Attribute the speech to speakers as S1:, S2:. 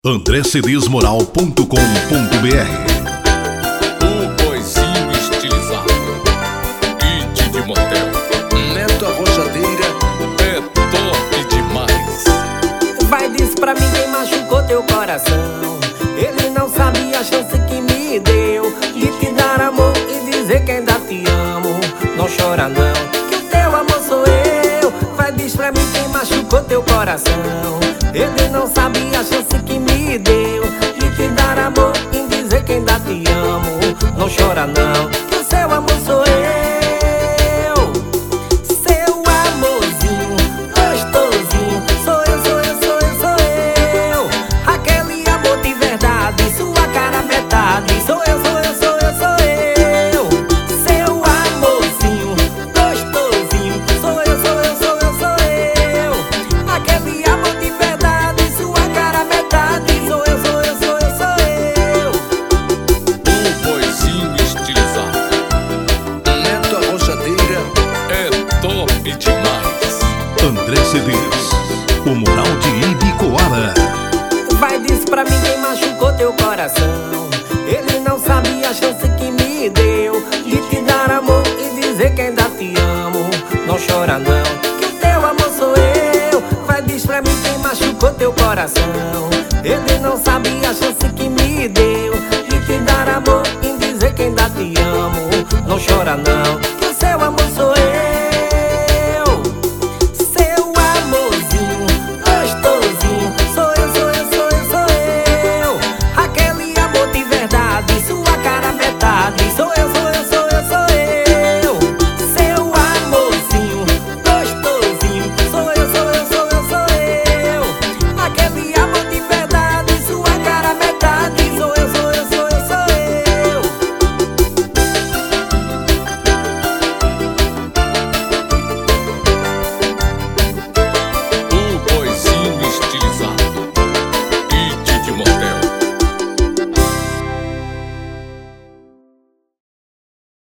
S1: andrecedesmoral.com.br.
S2: O boizinho estilizado, kit de motel, Neto Arrojadeira é top demais.
S3: Vai, diz pra mim quem machucou teu coração. Ele não sabia a chance que me deu de te dar amor e dizer que ainda te amo. Não chora não, que o teu amor sou eu. Vai, diz pra mim quem machucou teu coração. Ele não sabia a chance que me deu de te dar amor e dizer que ainda te amo. Não chora não, que o seu amor sou eu. Seu amorzinho gostosinho, sou eu, sou eu, sou eu, sou eu. Aquele amor de verdade, sua cara metade. Sou eu, sou eu, sou eu, sou eu. Seu amorzinho gostosinho, sou eu, sou eu, sou eu, sou eu. Aquele amor de verdade, sua cara metade. Sou eu, sou eu, sou eu, sou eu.
S2: O boizinho estilizado, Neto Arrojadeira é top demais.
S1: André Cedês, o moral de Ibicoara.
S3: Vai, diz pra mim quem machucou teu coração. Ele não sabia a chance que me deu de te dar amor e dizer que ainda te amo. Não chora não, que o teu amor sou eu. Vai, diz pra mim quem machucou teu coração. Ele não sabia a chance que me deu de te dar amor e dizer que ainda te amo. Não chora não.